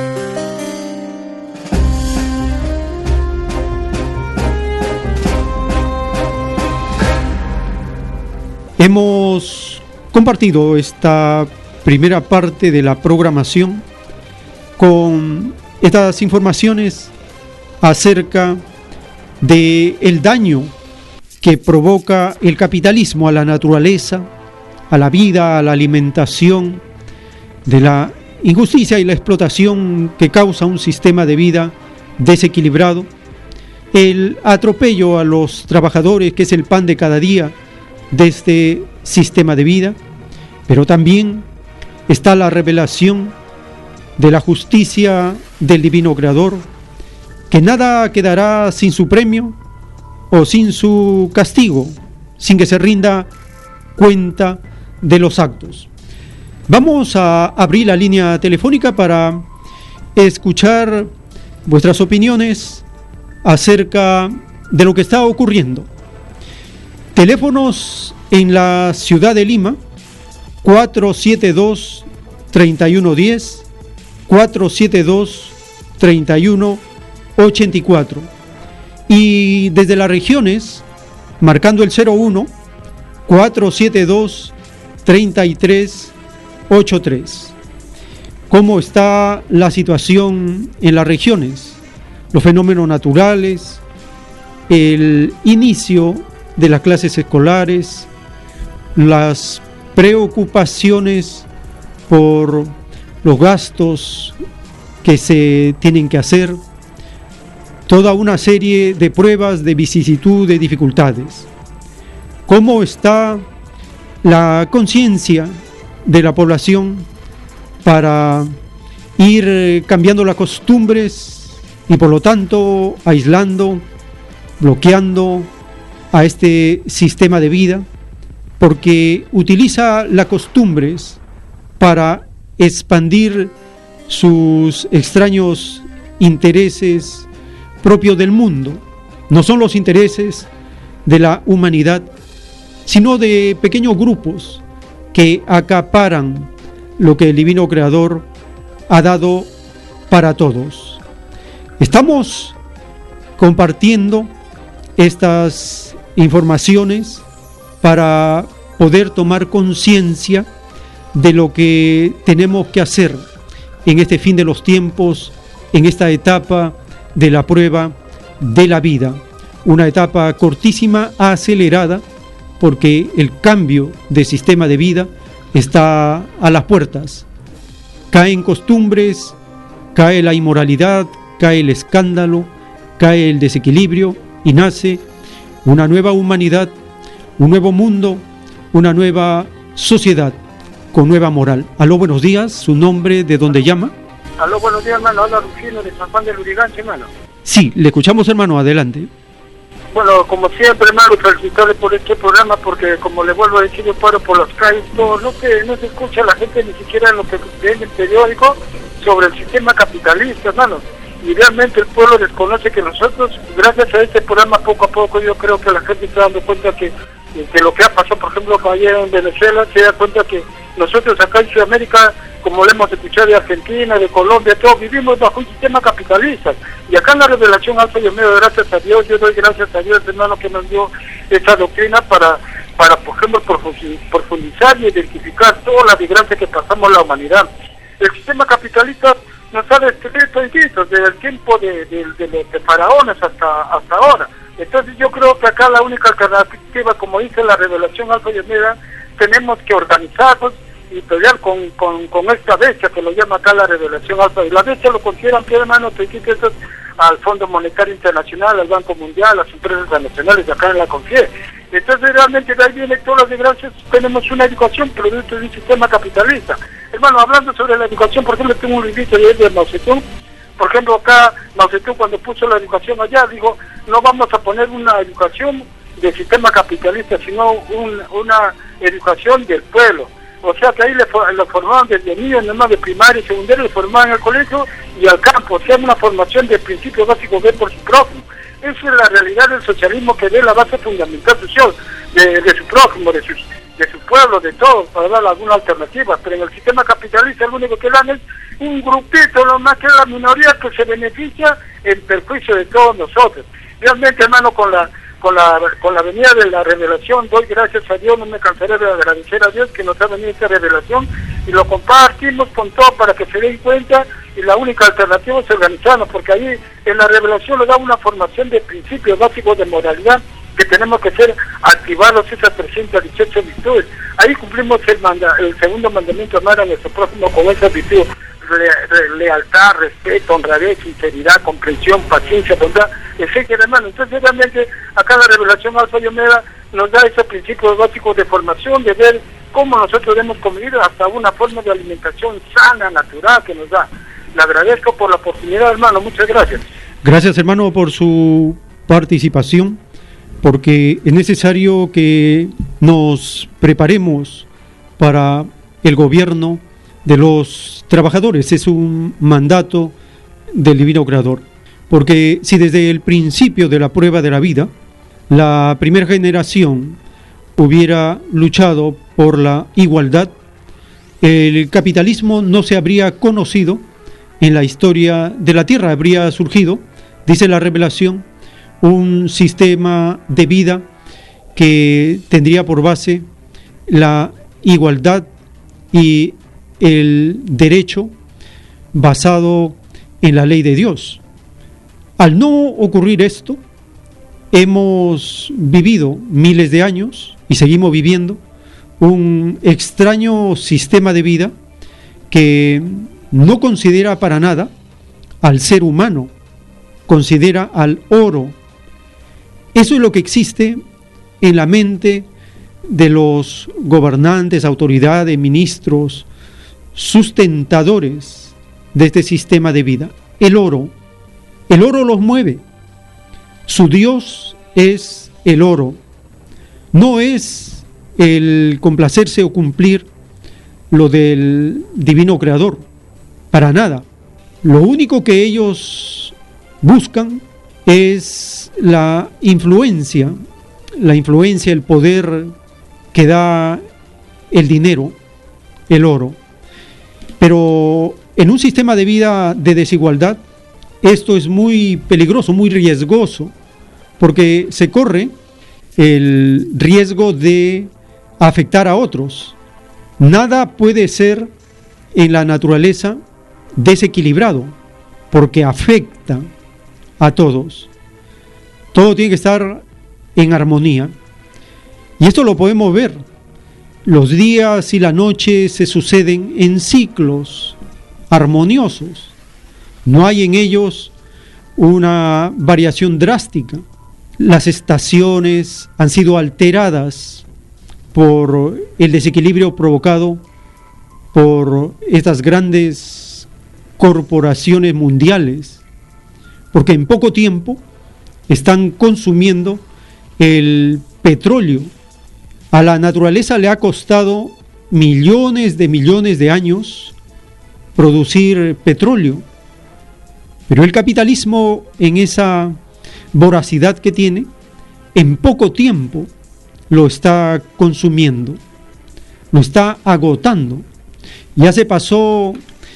Hemos compartido esta primera parte de la programación con estas informaciones acerca del daño que provoca el capitalismo a la naturaleza, a la vida, a la alimentación, de la injusticia y la explotación que causa un sistema de vida desequilibrado, el atropello a los trabajadores, que es el pan de cada día de este sistema de vida, pero también está la revelación de la justicia del Divino Creador, que nada quedará sin su premio o sin su castigo, sin que se rinda cuenta de los actos. Vamos a abrir la línea telefónica para escuchar vuestras opiniones acerca de lo que está ocurriendo. Teléfonos en la ciudad de Lima, cuatro siete dos, tres uno uno cero, cuatro siete dos, tres uno ocho cuatro. Y desde las regiones, marcando el cero uno, cuatro siete dos, tres tres ocho tres. ¿Cómo está la situación en las regiones? Los fenómenos naturales, el inicio de las clases escolares, las preocupaciones por los gastos que se tienen que hacer, toda una serie de pruebas, de vicisitud, de dificultades. ¿Cómo está la conciencia de la población para ir cambiando las costumbres y por lo tanto aislando, bloqueando a este sistema de vida, porque utiliza las costumbres para expandir sus extraños intereses propios del mundo? No son los intereses de la humanidad, sino de pequeños grupos que acaparan lo que el Divino Creador ha dado para todos. Estamos compartiendo estas informaciones para poder tomar conciencia de lo que tenemos que hacer en este fin de los tiempos, en esta etapa de la prueba de la vida, una etapa cortísima, acelerada, porque el cambio de sistema de vida está a las puertas. Caen costumbres, cae la inmoralidad, cae el escándalo, cae el desequilibrio y nace una nueva humanidad, un nuevo mundo, una nueva sociedad con nueva moral. Aló, buenos días, su nombre, de dónde llama. Aló, buenos días, hermano, habla Rufino de San Juan del Lurigancho, hermano. Sí, le escuchamos, hermano, adelante. Bueno, como siempre, hermano, felicitarle por este programa, porque como le vuelvo a decir, yo paro por las calles, todo lo que no se escucha la gente ni siquiera en lo que ve en el periódico sobre el sistema capitalista, hermano. Y realmente el pueblo desconoce que nosotros, gracias a este programa, poco a poco yo creo que la gente está dando cuenta que, que lo que ha pasado, por ejemplo, ayer en Venezuela, se da cuenta que nosotros acá en Sudamérica, como lo hemos escuchado de Argentina, de Colombia, todos vivimos bajo un sistema capitalista. Y acá en la revelación Alfa y Omega, gracias a Dios, yo doy gracias a Dios, hermano, que nos dio esta doctrina para, para por ejemplo, profundizar y identificar toda la desgracia que pasamos la humanidad. El sistema capitalista nos ha destruido desde el tiempo de, de, de, de, de faraones hasta, hasta ahora. Entonces yo creo que acá la única alternativa, como dice la revelación Alfa y Omega, tenemos que organizarnos y pelear con, con, con esta bestia que lo llama acá la revelación Alfa. Y la bestia lo consideran, pie hermano, principios al Fondo Monetario Internacional, al Banco Mundial, las empresas nacionales de acá en la CONFIE. Entonces realmente de ahí viene todas las desgracias. Tenemos una educación producto de un sistema capitalista. Hermano, hablando sobre la educación, por ejemplo, tengo un librito de, de Mao Zedong. Por ejemplo, acá Mao Zedong, cuando puso la educación allá, dijo, no vamos a poner una educación del sistema capitalista, sino un, una educación del pueblo. O sea que ahí le, le formaban desde niños, nomás de primaria y secundaria, le formaban al colegio y al campo. O sea, una formación de principios básicos ver por su prójimo. Esa es la realidad del socialismo, que ve la base fundamental social de, de su prójimo, de, sus, de su pueblo, de todo, para dar alguna alternativa. Pero en el sistema capitalista lo único que dan es un grupito, lo más que es la minoría, que se beneficia en perjuicio de todos nosotros. Realmente, hermano, con la con la con la venida de la revelación, doy gracias a Dios, no me cansaré de agradecer a Dios que nos ha venido esta revelación y lo compartimos con todo para que se den cuenta, y la única alternativa es organizarnos, porque ahí en la revelación le da una formación de principios básicos de moralidad que tenemos que ser activados, esas trescientas dieciocho virtudes. Ahí cumplimos el, manda, el segundo mandamiento, amar a nuestro prójimo con esas virtudes. le, lealtad, respeto, honradez, sinceridad, comprensión, paciencia, bondad, etcétera, hermano. Entonces realmente acá la revelación Alfa y Omega nos da esos principios básicos de formación, de ver cómo nosotros debemos comer, hasta una forma de alimentación sana, natural que nos da. Le agradezco por la oportunidad, hermano, muchas gracias. Gracias, hermano, por su participación, porque es necesario que nos preparemos para el gobierno de los trabajadores. Es un mandato del Divino Creador, porque si desde el principio de la prueba de la vida la primera generación hubiera luchado por la igualdad, el capitalismo no se habría conocido en la historia de la Tierra. Habría surgido, dice la revelación, un sistema de vida que tendría por base la igualdad y el derecho basado en la ley de Dios. Al no ocurrir esto, hemos vivido miles de años y seguimos viviendo un extraño sistema de vida que no considera para nada al ser humano, considera al oro. Eso es lo que existe en la mente de los gobernantes, autoridades, ministros, sustentadores de este sistema de vida. El oro, el oro los mueve. Su Dios es el oro. No es el complacerse o cumplir lo del Divino Creador, para nada. Lo único que ellos buscan es la influencia, la influencia, el poder que da el dinero, el oro. Pero en un sistema de vida de desigualdad, esto es muy peligroso, muy riesgoso, porque se corre el riesgo de afectar a otros. Nada puede ser en la naturaleza desequilibrado, porque afecta a todos. Todo tiene que estar en armonía. Y esto lo podemos ver. Los días y la noche se suceden en ciclos armoniosos. No hay en ellos una variación drástica. Las estaciones han sido alteradas por el desequilibrio provocado por estas grandes corporaciones mundiales, porque en poco tiempo están consumiendo el petróleo. A la naturaleza le ha costado millones de millones de años producir petróleo, pero el capitalismo, en esa voracidad que tiene, en poco tiempo lo está consumiendo, lo está agotando. Ya se pasó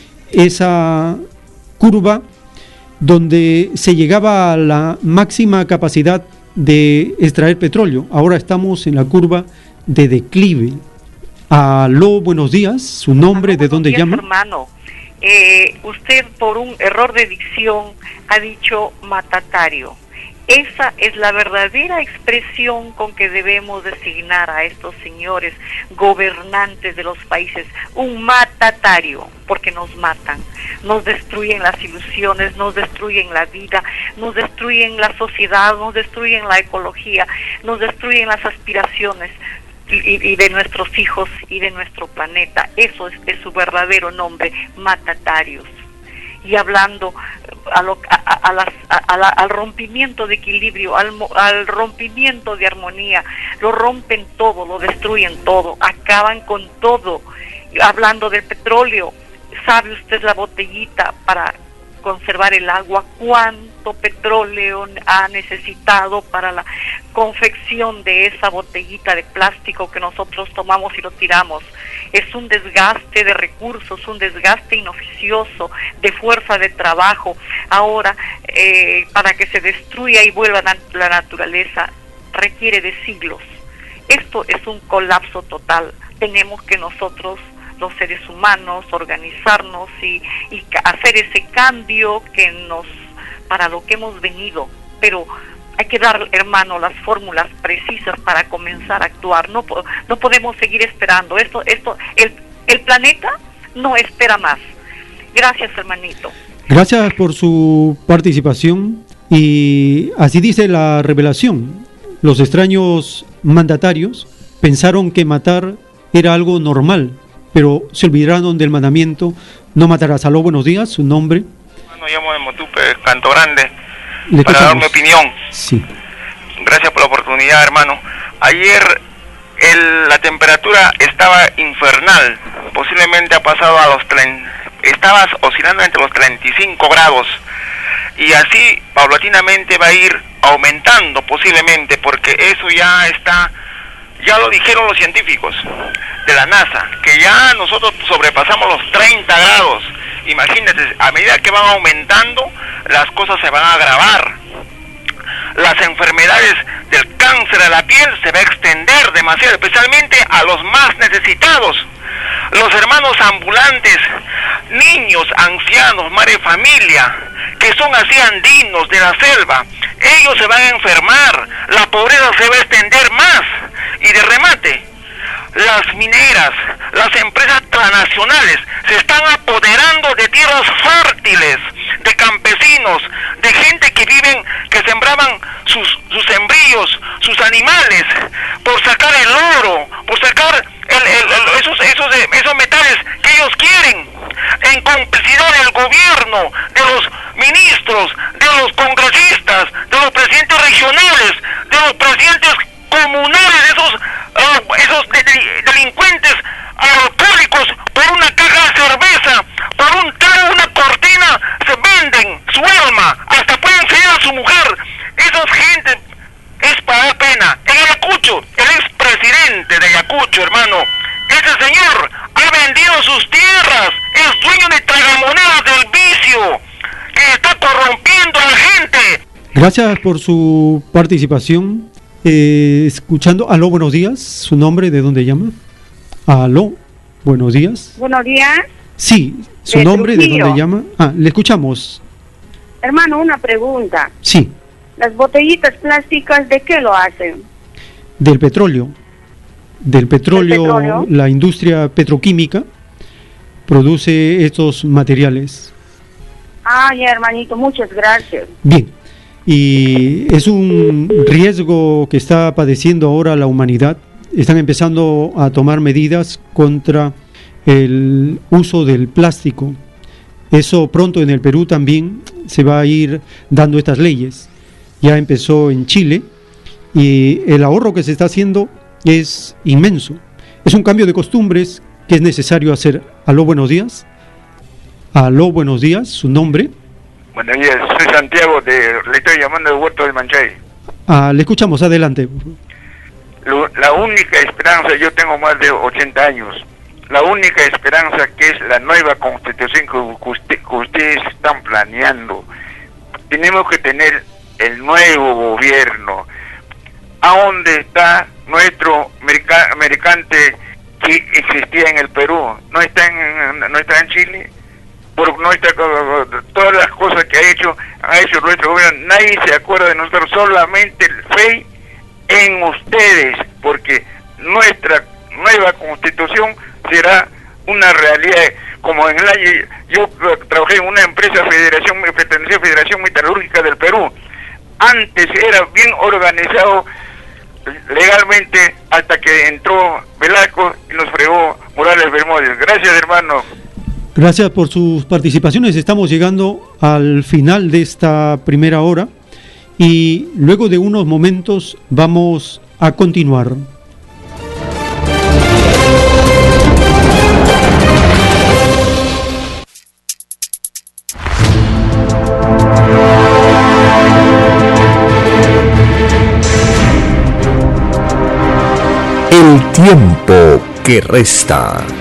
esa curva donde se llegaba a la máxima capacidad de extraer petróleo. Ahora estamos en la curva de declive. Aló, buenos días. ¿Su nombre? Aló, ¿de dónde días, llama? Hermano, eh, usted por un error de dicción ha dicho matatario. Esa es la verdadera expresión con que debemos designar a estos señores gobernantes de los países, un matatario, porque nos matan, nos destruyen las ilusiones, nos destruyen la vida, nos destruyen la sociedad, nos destruyen la ecología, nos destruyen las aspiraciones y, y de nuestros hijos y de nuestro planeta. Eso es, es su verdadero nombre, matatarios. Y hablando a lo, a, a las, a, a la, al rompimiento de equilibrio, al, al rompimiento de armonía, lo rompen todo, lo destruyen todo, acaban con todo. Hablando del petróleo, ¿sabe usted la botellita para conservar el agua? ¿Cuánto petróleo ha necesitado para la confección de esa botellita de plástico que nosotros tomamos y lo tiramos? Es un desgaste de recursos, un desgaste inoficioso de fuerza de trabajo. Ahora, eh, para que se destruya y vuelva a la naturaleza, requiere de siglos. Esto es un colapso total. Tenemos que nosotros, los seres humanos, organizarnos y, y hacer ese cambio que nos, para lo que hemos venido. Pero hay que dar, hermano, las fórmulas precisas para comenzar a actuar. No, no podemos seguir esperando. Esto, esto, el, el planeta no espera más. Gracias, hermanito. Gracias por su participación. Y así dice la revelación. Los extraños mandatarios pensaron que matar era algo normal, pero se olvidaron del mandamiento: no matarás. Aló, buenos días, su nombre. Bueno, llamo de Motupe, Canto Grande, Le para dar mi opinión. Sí. Gracias por la oportunidad, hermano. Ayer el, la temperatura estaba infernal, posiblemente ha pasado a los treinta, estabas oscilando entre los treinta y cinco grados, y así paulatinamente va a ir aumentando posiblemente, porque eso ya está, ya lo dijeron los científicos de la NASA, que ya nosotros sobrepasamos los treinta grados. Imagínate, a medida que van aumentando, las cosas se van a agravar. Las enfermedades del cáncer de la piel se va a extender demasiado, especialmente a los más necesitados. Los hermanos ambulantes, niños, ancianos, madre familia, que son así andinos de la selva, ellos se van a enfermar, la pobreza se va a extender más. Y de remate, las mineras, las empresas transnacionales se están apoderando de tierras fértiles, de campesinos, de gente que viven, que sembraban sus, sus sembríos, sus animales, por sacar el oro, por sacar el, el, el, esos, esos, esos metales que ellos quieren, en complicidad del gobierno, de los ministros, de los congresistas, de los presidentes regionales, de los presidentes comunales, de esos, uh, esos de, de, delincuentes alcohólicos, por una caja de cerveza, por un trago, una cortina, se venden su alma, hasta pueden seguir a su mujer. Esas gente es para dar pena. En Ayacucho, el expresidente de Ayacucho, hermano, ese señor ha vendido sus tierras, es dueño de tragamonedas del vicio, que está corrompiendo a la gente. Gracias por su participación. Eh, escuchando, aló, buenos días, su nombre, ¿de dónde llama? Aló, buenos días. Buenos días. Sí, su de nombre, Trujillo. ¿de dónde llama? Ah, le escuchamos. Hermano, una pregunta. Sí, ¿Las botellitas plásticas de qué lo hacen? del petróleo. Del petróleo, ¿Del petróleo? La industria petroquímica produce estos materiales. Ah, ya, hermanito, muchas gracias. Bien, y es un riesgo que está padeciendo ahora la humanidad. Están empezando a tomar medidas contra el uso del plástico. Eso pronto en el Perú también se va a ir dando estas leyes. Ya empezó en Chile y el ahorro que se está haciendo es inmenso. Es un cambio de costumbres que es necesario hacer. Aló, buenos días. Aló, buenos días, su nombre. Buenos días, soy Santiago, de, le estoy llamando de Huerto del Manchay. Ah, le escuchamos, adelante. Lo, la única esperanza, yo tengo más de ochenta años, la única esperanza que es la nueva constitución que, usted, que ustedes están planeando. Tenemos que tener el nuevo gobierno. ¿A dónde está nuestro merca, mercante que existía en el Perú? ¿No está en, no está en Chile? Por nuestra, todas las cosas que ha hecho, ha hecho nuestro gobierno, nadie se acuerda de nosotros, solamente el fe en ustedes, porque nuestra nueva constitución será una realidad. Como en el año, yo trabajé en una empresa federación, pertenecía a Federación Metalúrgica del Perú. Antes era bien organizado legalmente, hasta que entró Velasco y nos fregó Morales Bermúdez. Gracias, hermano. Gracias por sus participaciones. Estamos llegando al final de esta primera hora y luego de unos momentos vamos a continuar. El tiempo que resta.